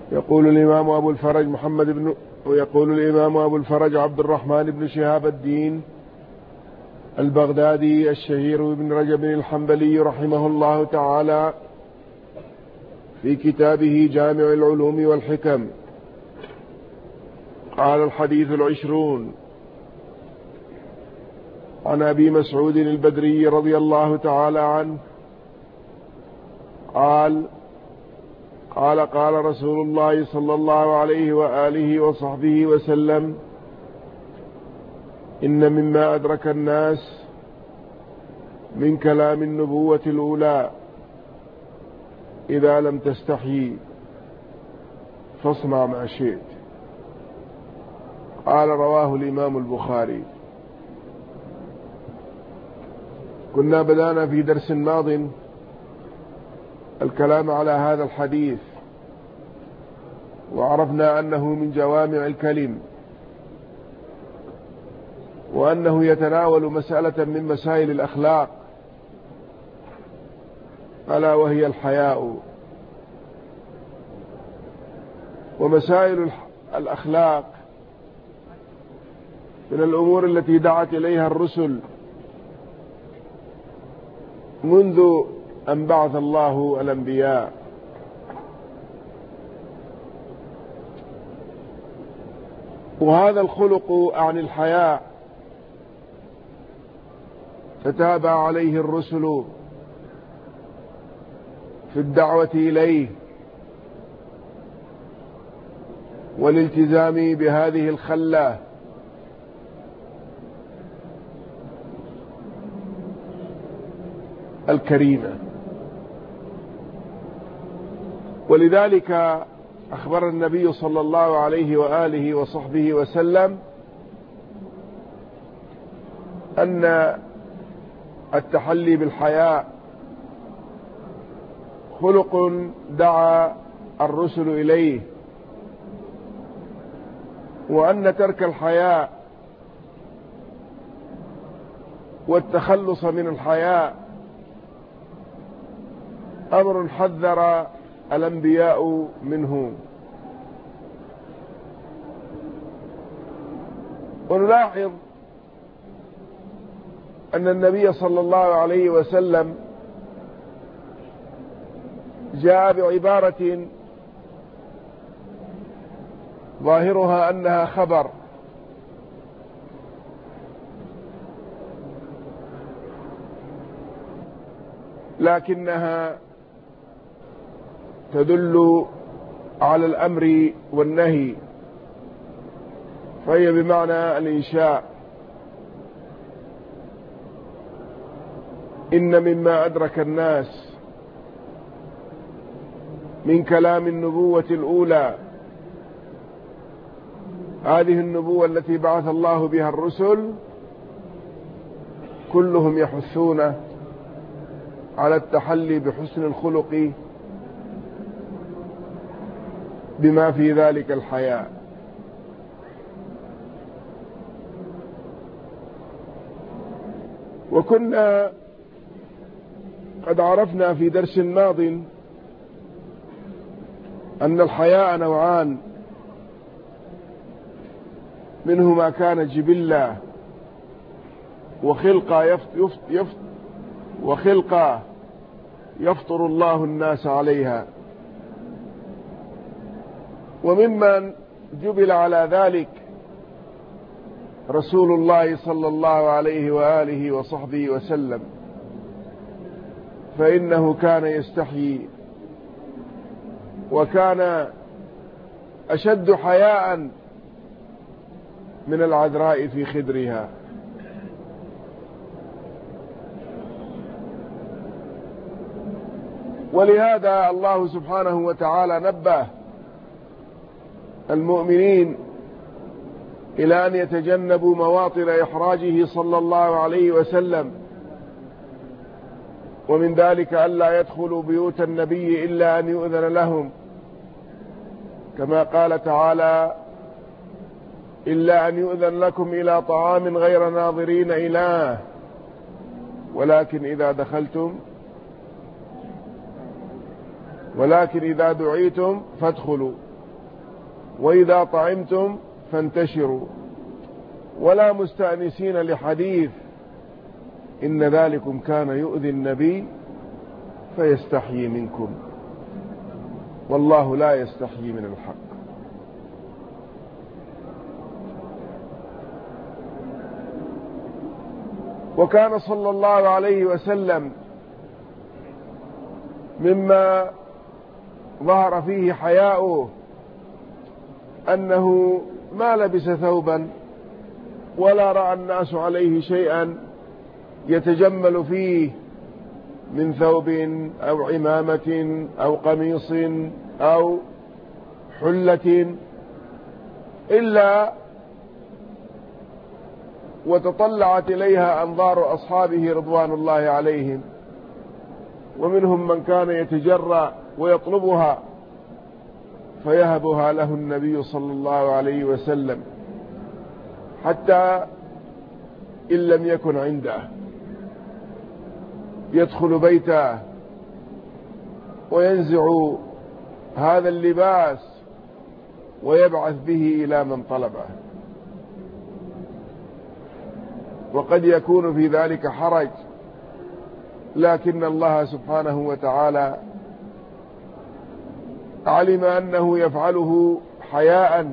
يقول الإمام أبو الفرج عبد الرحمن بن شهاب الدين البغدادي الشهير بن رجب الحنبلي رحمه الله تعالى في كتابه جامع العلوم والحكم، قال: الحديث 20 عن أبي مسعود البدري رضي الله تعالى عنه قال رسول الله صلى الله عليه وآله وصحبه وسلم: إن مما أدرك الناس من كلام النبوة الأولى إذا لم تستحي فاصنع ما شئت. قال: رواه الإمام البخاري. كنا بدأنا في درس ماض الكلام على هذا الحديث، وعرفنا أنه من جوامع الكلم، وأنه يتناول مسألة من مسائل الأخلاق، ألا وهي الحياء. ومسائل الأخلاق من الأمور التي دعت إليها الرسل منذ أن بعث الله الأنبياء. وهذا الخلق عن الحياء تتابع عليه الرسل في الدعوة إليه والالتزام بهذه الخلة الكريمة. ولذلك أخبر النبي صلى الله عليه وآله وصحبه وسلم أن التحلي بالحياء خلق دعا الرسل إليه، وأن ترك الحياء والتخلص من الحياء أمر حذر الأنبياء منه. ونلاحظ أن النبي صلى الله عليه وسلم جاء بعبارة ظاهرها أنها خبر، لكنها تدل على الأمر والنهي، فهي بمعنى الإنشاء. إن مما أدرك الناس من كلام النبوة الأولى، هذه النبوة التي بعث الله بها الرسل كلهم يحثون على التحلي بحسن الخلق بما في ذلك الحياء. وكنا قد عرفنا في درس ماض أن الحياء نوعان، منه ما كان جبلة وخلقة يفطر الله الناس عليها، وممن جبل على ذلك رسول الله صلى الله عليه وآله وصحبه وسلم، فإنه كان يستحيي، وكان أشد حياء من العذراء في خدرها. ولهذا الله سبحانه وتعالى نبه المؤمنين إلى أن يتجنبوا مواطن إحراجه صلى الله عليه وسلم، ومن ذلك ألا يدخلوا بيوت النبي إلا أن يؤذن لهم، كما قال تعالى: إلا أن يؤذن لكم إلى طعام غير ناظرين إليه ولكن إذا دعيتم فادخلوا. وإذا طعمتم فانتشروا ولا مستأنسين لحديث إن ذلكم كان يؤذي النبي فيستحيي منكم والله لا يستحيي من الحق. وكان صلى الله عليه وسلم مما ظهر فيه حياؤه أنه ما لبس ثوبا ولا رأى الناس عليه شيئا يتجمل فيه من ثوب أو عمامة أو قميص أو حلة إلا وتطلعت إليها أنظار أصحابه رضوان الله عليهم، ومنهم من كان يتجرأ ويطلبها فيهبها له النبي صلى الله عليه وسلم حتى إن لم يكن عنده يدخل بيته وينزع هذا اللباس ويبعث به إلى من طلبه. وقد يكون في ذلك حرج، لكن الله سبحانه وتعالى علم أنه يفعله حياء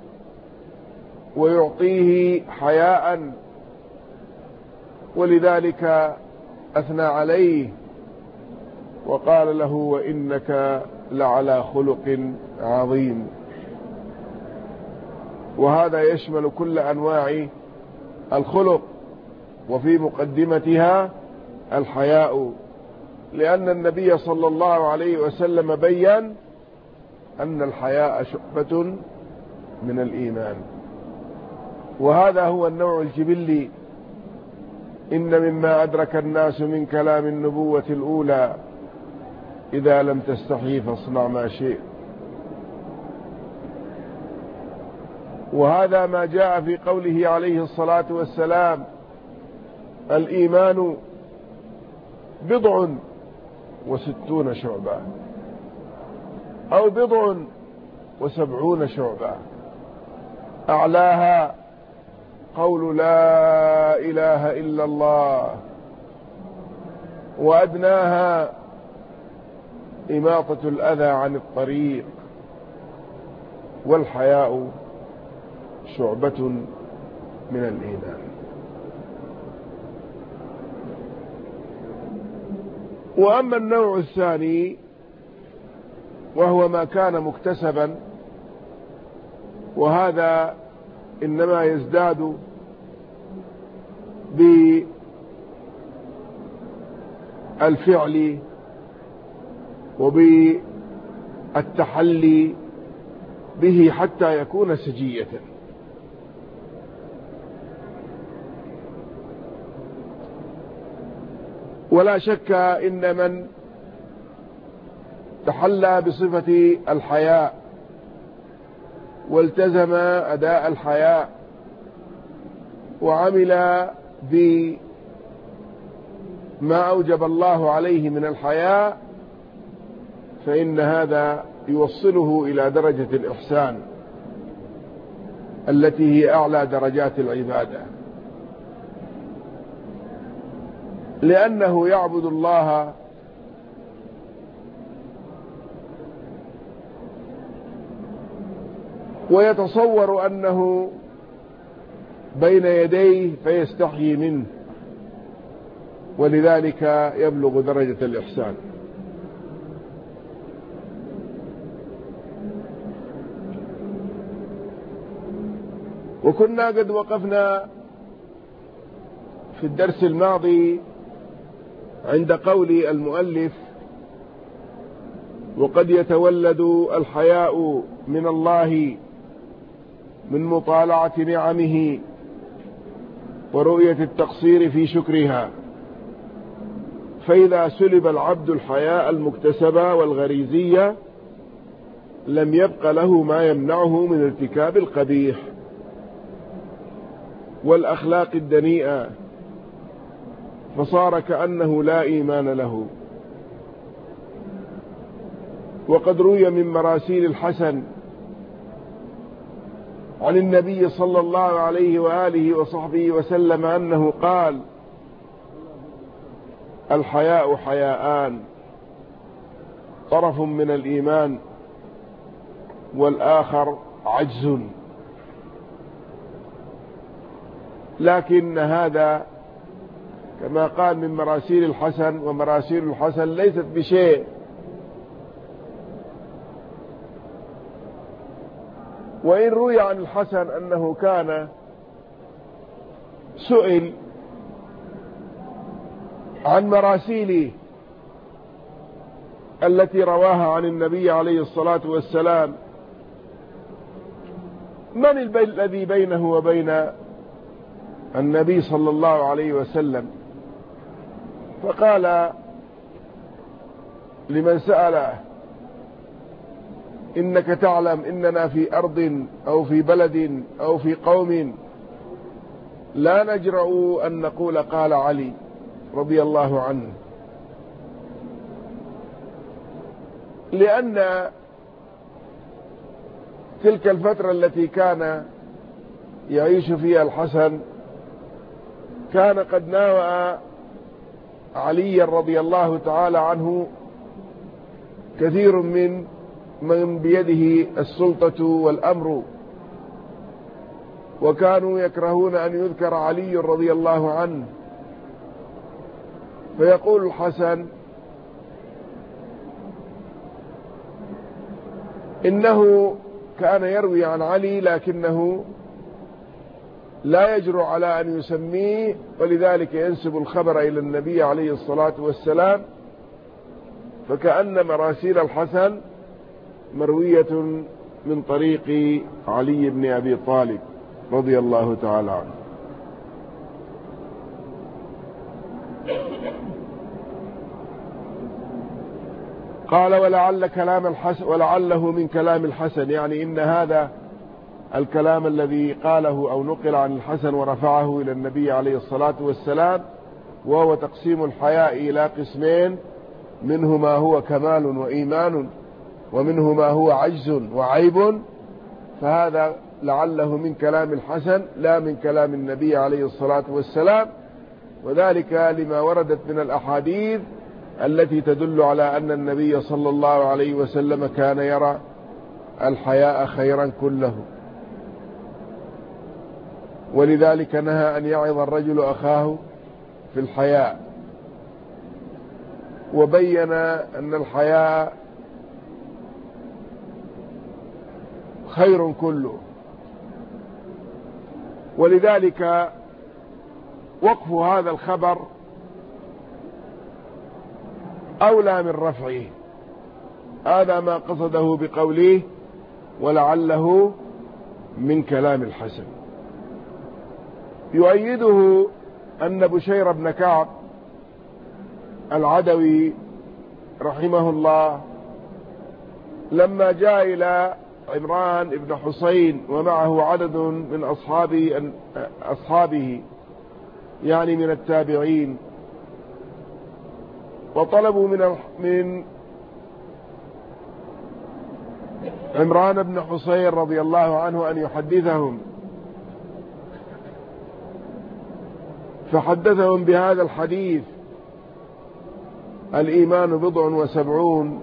ويعطيه حياء، ولذلك أثنى عليه وقال له وإنك لعلى خلق عظيم. وهذا يشمل كل أنواع الخلق، وفي مقدمتها الحياء، لأن النبي صلى الله عليه وسلم بيّن أن الحياء شعبة من الإيمان، وهذا هو النوع الجبلي. إن مما أدرك الناس من كلام النبوة الأولى إذا لم تستحي فاصنع ما شئت. وهذا ما جاء في قوله عليه الصلاة والسلام الإيمان 69 شعبة أو 70 شعبة، أعلاها قول لا إله إلا الله، وأدناها إماطة الأذى عن الطريق، والحياء شعبة من الإيمان. وأما النوع الثاني وهو ما كان مكتسبا، وهذا إنما يزداد بالفعل وبالتحلي به حتى يكون سجية. ولا شك إن من تحلى بصفة الحياء والتزم أداء الحياء وعمل بما أوجب الله عليه من الحياء، فإن هذا يوصله إلى درجة الإحسان التي هي أعلى درجات العبادة، لأنه يعبد الله ويتصور أنه بين يديه فيستحيي منه، ولذلك يبلغ درجة الإحسان. وكنا قد وقفنا في الدرس الماضي عند قول المؤلف وقد يتولد الحياء من الله من مطالعة نعمه ورؤية التقصير في شكرها، فإذا سلب العبد الحياء المكتسبة والغريزية لم يبق له ما يمنعه من ارتكاب القبيح والأخلاق الدنيئة، فصار كأنه لا إيمان له. وقد روي من مراسيل الحسن عن النبي صلى الله عليه وآله وصحبه وسلم أنه قال: الحياء حياءان، طرف من الإيمان والآخر عجز. لكن هذا كما قال من مراسيل الحسن، ومراسيل الحسن ليست بشيء. وإن روي عن الحسن أنه كان سئل عن مراسيله التي رواها عن النبي عليه الصلاة والسلام: من الذي بينه وبين النبي صلى الله عليه وسلم؟ فقال لمن سأله: إنك تعلم إننا في أرض أو في بلد أو في قوم لا نجرؤ أن نقول قال علي رضي الله عنه، لأن تلك الفترة التي كان يعيش فيها الحسن كان قد ناوى علي رضي الله تعالى عنه كثير من بيده السلطة والأمر، وكانوا يكرهون أن يذكر علي رضي الله عنه. فيقول الحسن: إنه كان يروي عن علي لكنه لا يجرؤ على أن يسميه، ولذلك ينسب الخبر إلى النبي عليه الصلاة والسلام، فكأن مراسيل الحسن مروية من طريق علي بن أبي طالب رضي الله تعالى عنه. قال: ولعله من كلام الحسن، يعني إن هذا الكلام الذي قاله أو نقل عن الحسن ورفعه إلى النبي عليه الصلاة والسلام، وهو تقسيم الحياء إلى قسمين: منه ما هو كمال وإيمان، ومنه ما هو عجز وعيب، فهذا لعله من كلام الحسن لا من كلام النبي عليه الصلاة والسلام، وذلك لما وردت من الأحاديث التي تدل على أن النبي صلى الله عليه وسلم كان يرى الحياء خيرا كله، ولذلك نهى أن يعظ الرجل أخاه في الحياء، وبين أن الحياء خير كله، ولذلك وقف هذا الخبر أولى من رفعه. هذا ما قصده بقوله: ولعله من كلام الحسن. يؤيده أن بشير بن كعب العدوي رحمه الله لما جاء إلى عمران بن حسين ومعه عدد من أصحابه يعني من التابعين، وطلبوا من عمران بن حسين رضي الله عنه أن يحدثهم، فحدثهم بهذا الحديث: الإيمان 79،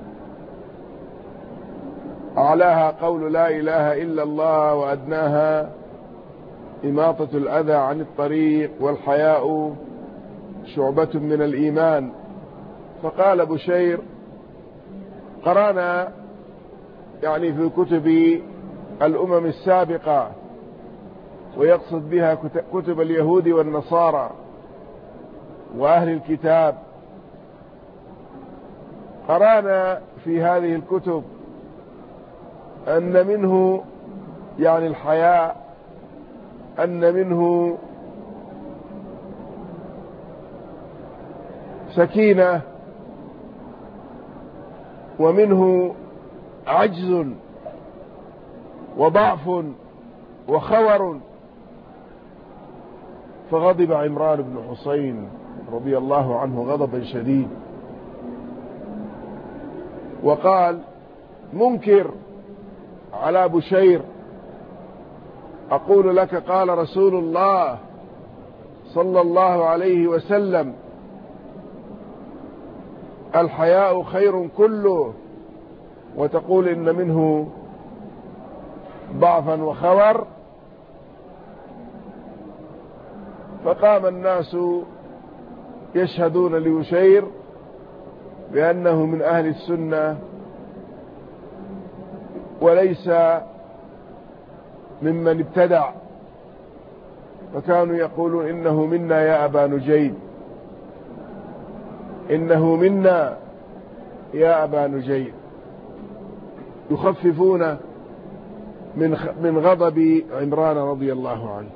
أعلاها قول لا إله إلا الله، وأدناها إماطة الأذى عن الطريق، والحياء شعبة من الإيمان. فقال بشير: قرأنا يعني في كتب الأمم السابقة، ويقصد بها كتب اليهود والنصارى وأهل الكتاب، قرأنا في هذه الكتب أن منه يعني الحياء، أن منه سكينة، ومنه عجز وضعف وخور. فغضب عمران بن حسين رضي الله عنه غضبا شديد، وقال منكر على بشير أقول لك قال رسول الله صلى الله عليه وسلم: الحياء خير كله، وتقول إن منه ضعفا وخور. فقام الناس يشهدون ليشير بأنه من أهل السنة وليس ممن ابتدع، فكانوا يقولون: إنه منا يا أبا نجيد، إنه منا يا أبا نجيد، يخففون من غضب عمران رضي الله عنه.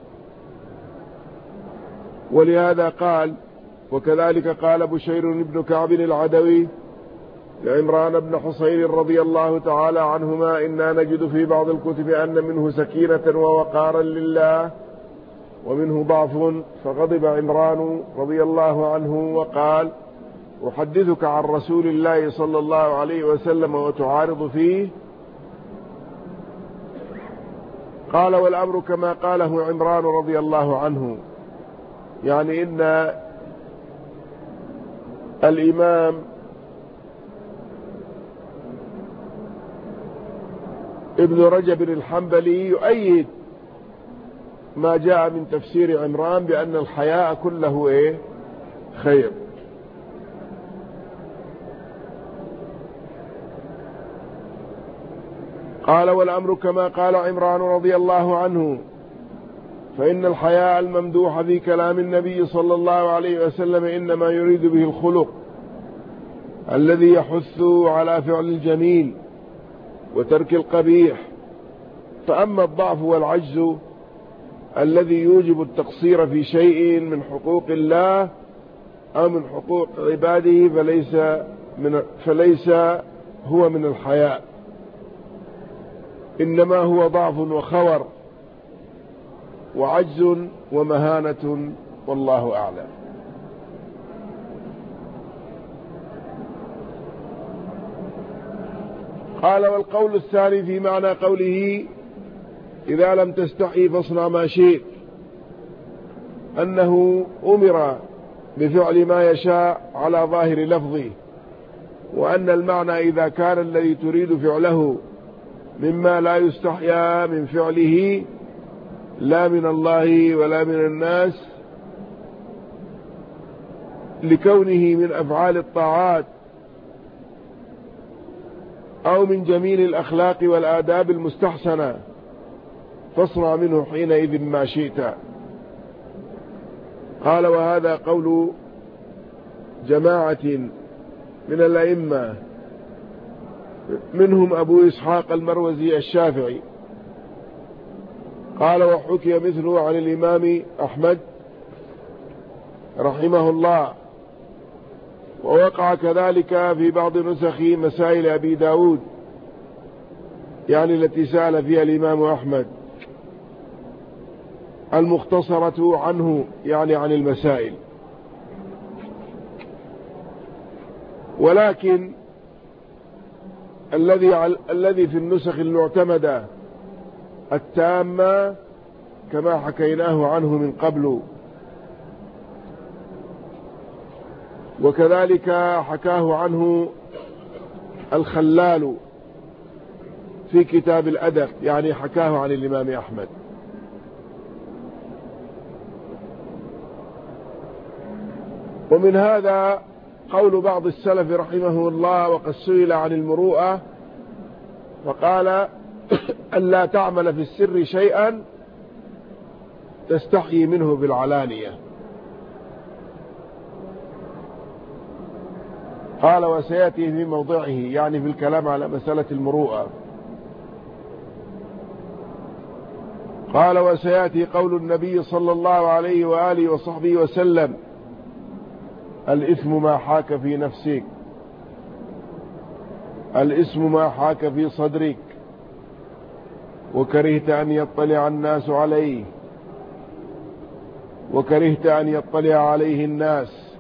ولهذا قال: وكذلك قال بشير بن كعب العدوي لعمران بن حصين رضي الله تعالى عنهما: إنا نجد في بعض الكتب أن منه سكينة ووقارا لله ومنه ضعف. فغضب عمران رضي الله عنه وقال: أحدثك عن رسول الله صلى الله عليه وسلم وتعارض فيه؟ قال: والأمر كما قاله عمران رضي الله عنه، يعني إن الإمام ابن رجب الحنبلي يؤيد ما جاء من تفسير عمران بأن الحياء كله خير. قال: والأمر كما قال عمران رضي الله عنه، فإن الحياء الممدوح في كلام النبي صلى الله عليه وسلم إنما يريد به الخلق الذي يحث على فعل الجميل وترك القبيح. فأما الضعف والعجز الذي يوجب التقصير في شيء من حقوق الله أو من حقوق عباده فليس هو من الحياء، إنما هو ضعف وخور وعجز ومهانة، والله أعلم. قال: والقول الثاني في معنى قوله: إذا لم تستحي فاصنع ما شئت، أنه أمر بفعل ما يشاء على ظاهر لفظه، وأن المعنى إذا كان الذي تريد فعله مما لا يستحيا من فعله لا من الله ولا من الناس، لكونه من أفعال الطاعات أو من جميل الأخلاق والآداب المستحسنة، فاصنع منه حينئذ ما شئت. قال: وهذا قول جماعة من الأئمة، منهم أبو إسحاق المروزي الشافعي. قال: وحكي مثله عن الإمام أحمد رحمه الله، ووقع كذلك في بعض نسخ مسائل أبي داود، يعني التي سأل فيها الإمام أحمد، المختصرة عنه يعني عن المسائل. ولكن الذي في النسخ المعتمدة التامة كما حكيناه عنه من قبل، وكذلك حكاه عنه الخلال في كتاب الأدب، يعني حكاه عن الإمام أحمد. ومن هذا قول بعض السلف رحمه الله، وقد سئل عن المروءة فقال: ألا تعمل في السر شيئا تستحيي منه بالعلانية. قال: وسيأتي في موضعه، يعني في الكلام على مسألة المروءة. قال: وسيأتي قول النبي صلى الله عليه وآله وصحبه وسلم: الإثم ما حاك في نفسك، الإثم ما حاك في صدرك وكرهت أن يطلع الناس عليه، وكرهت أن يطلع عليه الناس،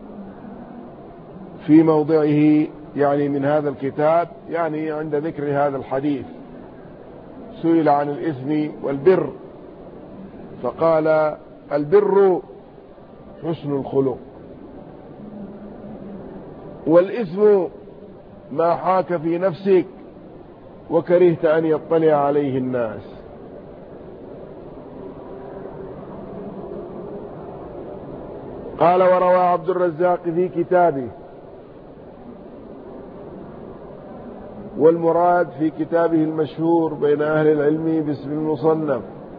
في موضعه يعني من هذا الكتاب، يعني عند ذكر هذا الحديث. سئل عن الإثم والبر فقال البر حسن الخلق، والإثم ما حاك في نفسك وكرهت أن يطلع عليه الناس. قال وروى عبد الرزاق في كتابه، والمراد في كتابه المشهور بين أهل العلم باسم المصنف،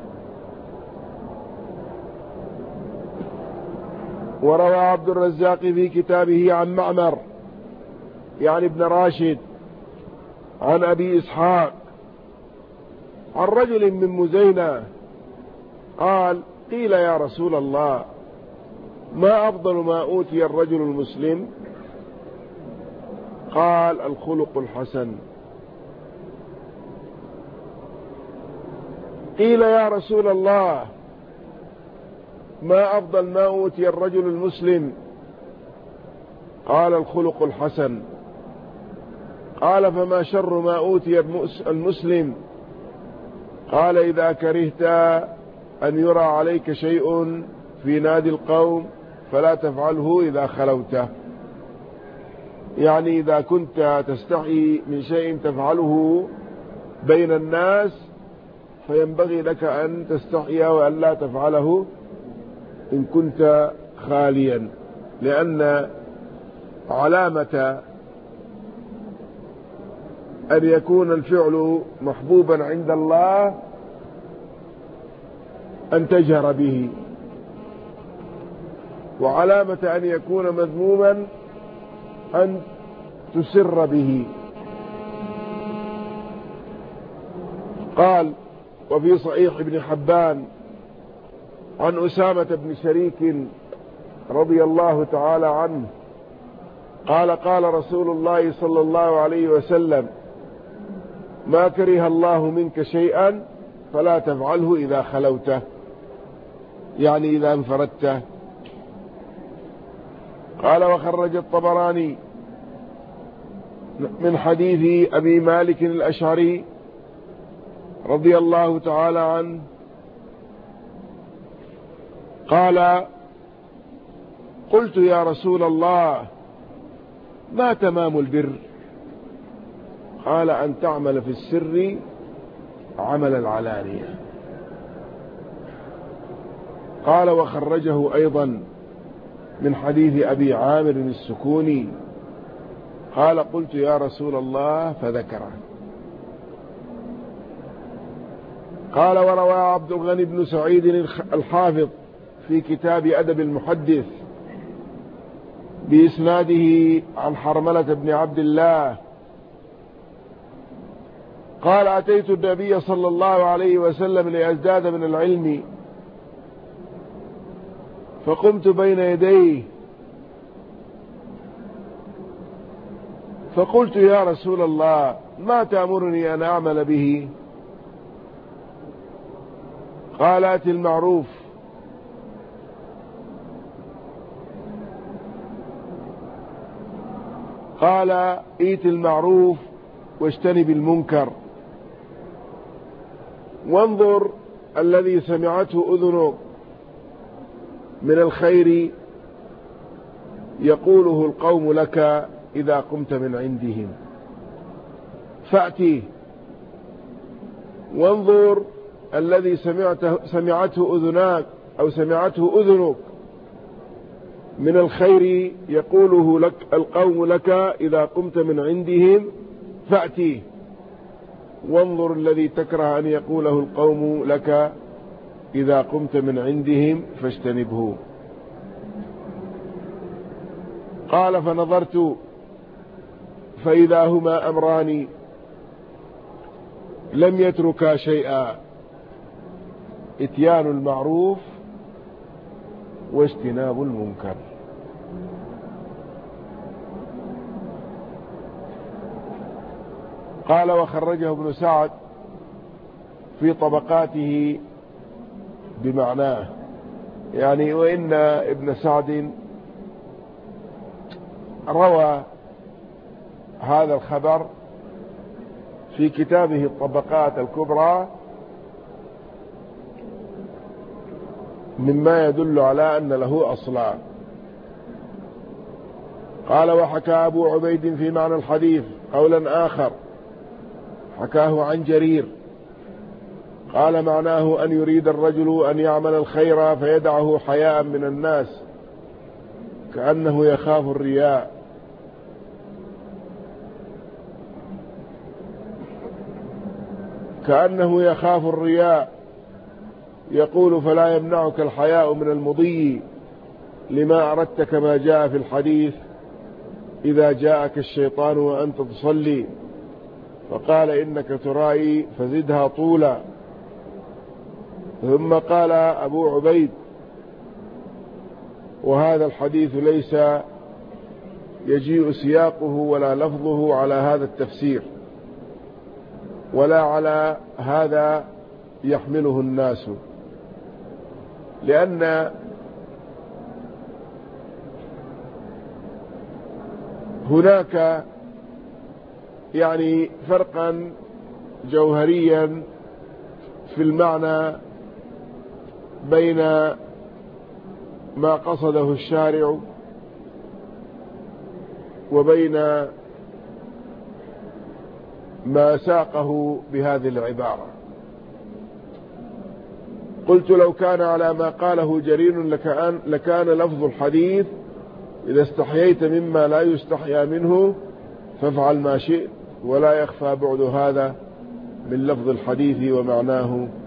وروى عبد الرزاق في كتابه عن معمر يعني ابن راشد عن أبي إسحاق عن رجل من مزينة قال قيل يا رسول الله ما أفضل ما أوتي الرجل المسلم؟ قال الخلق الحسن. قيل يا رسول الله ما أفضل ما أوتي الرجل المسلم؟ قال الخلق الحسن. قال فما شر ما أوتي المسلم؟ قال إذا كرهت أن يرى عليك شيء في نادي القوم فلا تفعله إذا خلوته، يعني إذا كنت تستحي من شيء تفعله بين الناس فينبغي لك أن تستحي وأن لا تفعله إن كنت خاليا، لأن علامة أن يكون الفعل محبوبا عند الله أن تجهر به، وعلامة أن يكون مذموما أن تسر به. قال وفي صحيح ابن حبان عن أسامة بن شريك رضي الله تعالى عنه قال قال رسول الله صلى الله عليه وسلم ما كره الله منك شيئا فلا تفعله إذا خلوته، يعني إذا انفردته. قال وخرج الطبراني من حديث أبي مالك الأشعري رضي الله تعالى عنه قال قلت يا رسول الله ما تمام البر؟ قال أن تعمل في السر عمل العلانية. قال وخرجه أيضا من حديث أبي عامر السكوني قال قلت يا رسول الله فذكره. قال وروى عبد الغني بن سعيد الحافظ في كتاب أدب المحدث بإسناده عن حرملة بن عبد الله قال أتيت النبي صلى الله عليه وسلم لأزداد من العلم فقمت بين يديه فقلت يا رسول الله ما تأمرني أن أعمل به؟ قال أت المعروف. قال ائت المعروف واجتنب المنكر، وانظر الذي سمعته أذنك من الخير يقوله القوم لك إذا قمت من عندهم فأتيه، وانظر الذي سمعته أذناك أو سمعته أذنك من الخير يقوله لك القوم لك إذا قمت من عندهم فأتيه، وانظر الذي تكره أن يقوله القوم لك إذا قمت من عندهم فاجتنبه. قال فنظرت فإذا هما أمران لم يتركا شيئا، اتيان المعروف واجتناب المنكر. قال وخرجه ابن سعد في طبقاته بمعناه، يعني وإن ابن سعد روى هذا الخبر في كتابه الطبقات الكبرى مما يدل على أن له أصلا. قال: وحكى أبو عبيد في معنى الحديث قولا آخر حكاه عن جرير، قال: معناه أن يريد الرجل أن يعمل الخير فيدعه حياء من الناس كأنه يخاف الرياء. يقول: فلا يمنعك الحياء من المضي لما أردت، كما جاء في الحديث: إذا جاءك الشيطان وأنت تصلي فقال إنك ترائي فزدها طولا. ثم قال أبو عبيد: وهذا الحديث ليس يجيء سياقه ولا لفظه على هذا التفسير، ولا على هذا يحمله الناس، لأن هناك يعني فرقا جوهريا في المعنى بين ما قصده الشارع وبين ما ساقه بهذه العبارة. قلت: لو كان على ما قاله جرير لكان لفظ الحديث: إذا استحييت مما لا يستحيا منه فافعل ما شئت، ولا يخفى بعد هذا من لفظ الحديث ومعناه